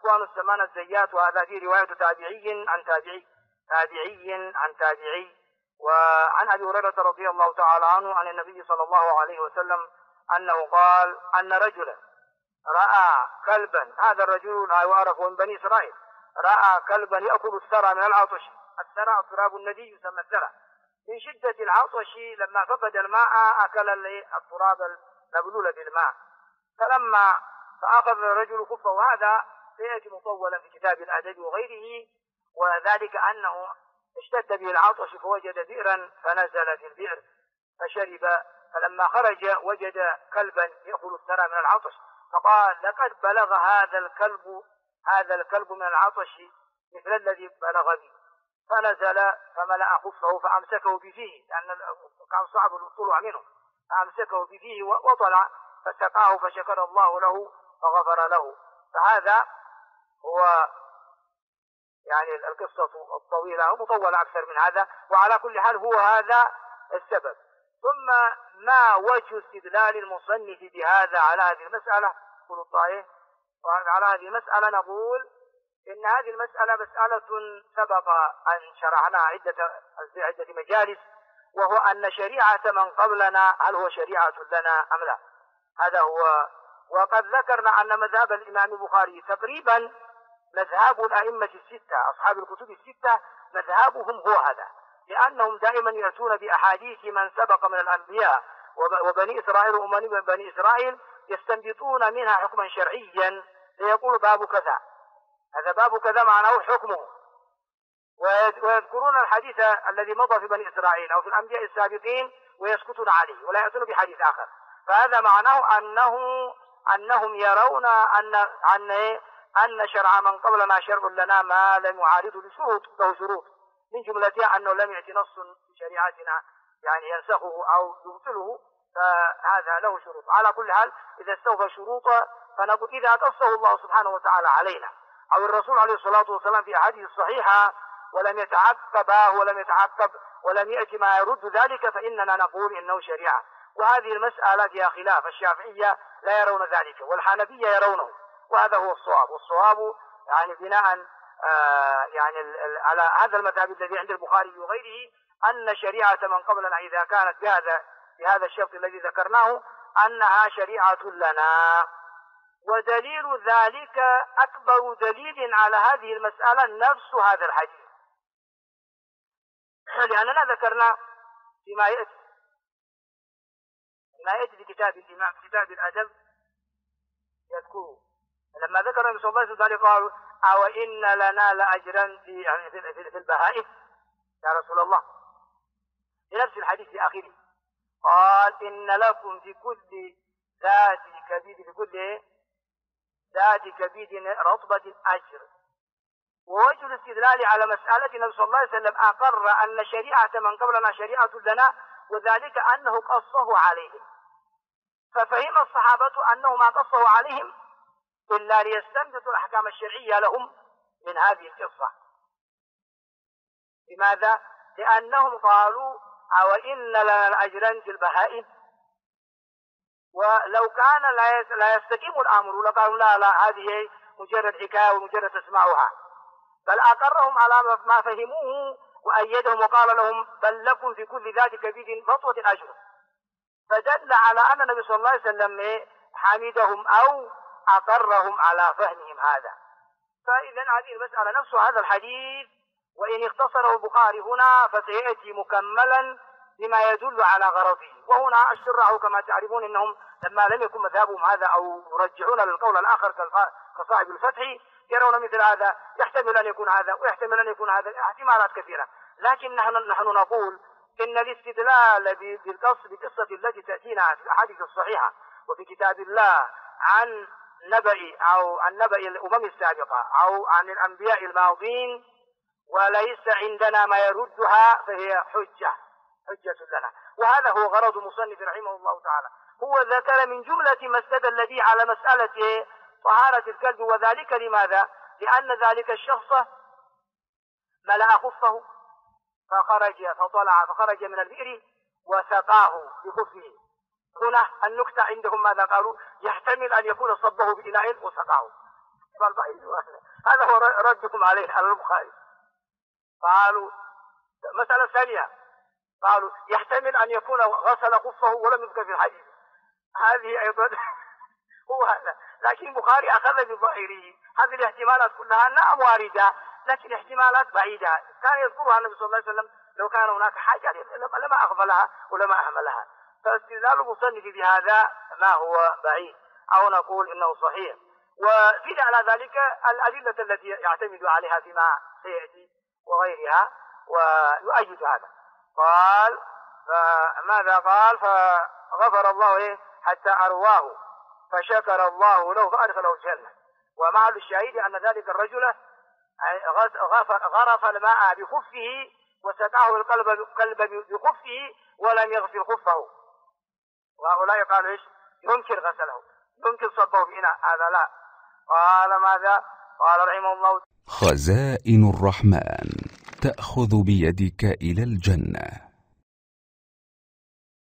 صفوان السمان الزيات، وهذا في رواية تابعي عن تابعي تابعي عن تابعي. وعن أبي هريرة رضي الله تعالى عنه عن النبي صلى الله عليه وسلم أنه قال أن رجلا رأى كلبا، هذا الرجل لا يعرف من بني إسرائيل، رأى كلبا يأكل الثرى من العطش. الثرى تراب الندي يسمى الثرى. من شدة العطش لما فقد الماء أكل التراب المبلول بالماء، فلما فأخذ الرجل خفه، وهذا سيأتي مطولا في كتاب الأدب وغيره، وذلك أنه اشتد به العطش فوجد بئرا فنزل في البئر فشرب، فلما خرج وجد كلبا يأكل الثرى من العطش، فقال لقد بلغ هذا الكلب من العطش مثل الذي بلغ بي، فنزل فملأ خفه فأمسكه بفيه، لأن كان صعب الطلوع منه، فأمسكه بفيه وطلع فسقاه فشكر الله له فغفر له. فهذا هو يعني القصة الطويلة ومطولة أكثر من هذا، وعلى كل حال هو هذا السبب. ثم ما وجه استدلال المصنف بهذا على هذه المسألة؟ كل الطائف على هذه المسألة نقول إن هذه المسألة مسألة سبق أن شرعناها عدة مجالس، وهو أن شريعة من قبلنا هل هو شريعة لنا أم لا؟ هذا هو. وقد ذكرنا أن مذهب الإمام البخاري تقريبا مذهب الأئمة الستة أصحاب الكتب الستة مذهبهم هو هذا، لأنهم دائما يأتون بأحاديث من سبق من الأنبياء وبني إسرائيل وأمم بني إسرائيل، يستنبطون منها حكما شرعيا، فيقول باب كذا، هذا باب كذا معناه حكمه، ويذكرون الحديث الذي مضى في بني إسرائيل أو في الأنبياء السابقين ويسكتون عليه ولا يأتون بحديث آخر. فهذا معناه أنهم يرون أن شرع من قبلنا شرع لنا ما لم يعارضه له شروط، من جملتها أنه لم يأتي نص في شريعتنا يعني ينسخه أو يبطله، فهذا له شروط. على كل حال إذا استوفى شروطه فنقول إذا قصه الله سبحانه وتعالى علينا أو الرسول عليه الصلاة والسلام في أحاديث الصحيحة ولم يتعقب ولم يأتي ما يرد ذلك، فإننا نقول إنه شريعة. وهذه المسألة فيها خلاف، الشافعية لا يرون ذلك والحنفية يرونه، وهذا هو الصواب. والصواب يعني بناء على هذا المذهب الذي عند البخاري وغيره أن شريعة من قبلنا إذا كانت بهذا الشرط الذي ذكرناه أنها شريعة لنا. ودليل ذلك أكبر دليل على هذه المسألة نفس هذا الحديث، لأننا ذكرنا فيما يأتي في كتاب الإمام كتاب الأدب يذكره لما ذكر النبي صلى الله عليه وسلم قالوا أو إن لنا لأجرا في البهائم يا رسول الله، في نفس الحديث في آخره قال إن لكم في كل ذات كبيد رطبة أجر. ووجه الاستدلال على مسألة النبي صلى الله عليه وسلم أقر أن شريعة من قبلنا شريعة لنا، وذلك أنه قصه عليهم، ففهم الصحابة أنه ما قصه عليهم إلا ليستنبطوا الأحكام الشرعية لهم من هذه القصة. لماذا؟ لأنهم قالوا أو إن لنا الأجرا في البهائم، ولو كان لا يستقيم الأمر لقالوا لا هذه مجرد حكاية ومجرد تسمعها، بل أقرهم على ما فهموه وأيدهم وقال لهم بل لكم في كل ذات كبيد رطوة أجر، فدل على أن النبي صلى الله عليه وسلم حمدهم أو أقرهم على فهمهم هذا. فإذا هذه المسألة نفس هذا الحديث، وإن اختصره البخاري هنا فسيأتي مكملا بما يدل على غرضه. وهنا الشراح كما تعرفون إنهم لما لم يكن مذهبهم هذا أو يرجحون للقول الآخر كصاحب الفتح يرون مثل هذا، يحتمل أن يكون هذا ويحتمل أن يكون هذا، احتمالات كثيرة. لكن نحن نقول إن الاستدلال بالقصة التي تأتينا في الأحاديث الصحيحة وفي كتاب الله عن نبأ الأمم السابقة أو عن الأنبياء الماضين وليس عندنا ما يردها فهي حجة لنا. وهذا هو غرض المصنف رحمه الله تعالى. هو ذكر من جملة ما استدل به على مسألة طهارة الكلب، وذلك لماذا؟ لأن ذلك الشخص ملأ خفه فخرج من البئر وسقاه بخفه. هنا النكتة عندهم ماذا قالوا؟ يحتمل أن يكون صبه بإناء وسقاه، هذا هو ردكم عليه على البخاري. قالوا مسألة ثانية، قالوا يحتمل أن يكون غسل خفه ولم يذكر في الحديث، هذه أيضا هو هذا، لكن البخاري أخذ بظاهره. هذه الاحتمالات كلها نعم واردة، لكن احتمالات بعيدة كان يذكرها النبي صلى الله عليه وسلم. لو كان هناك حاجة لما أغفلها ولما أهملها. فاستدلال المصنف بهذا ما هو بعيد، أو نقول إنه صحيح. وزيد على ذلك الأدلة التي يعتمد عليها فيما سيأتي وغيرها ويؤيد هذا. قال فماذا قال؟ فغفر الله حتى أرواه فشكر الله له فأدخله الجنة. ومعنى الشاهد أن ذلك الرجل غرف الماء بخفه وسقاه القلب بخفه ولم يغسل خفه. وهؤلاء قالوا ايش؟ يمكن غسله، يمكن صبه بإناء، هذا لا. قال ماذا؟ قال رحمه الله: خزائن الرحمن تأخذ بيدك إلى الجنة.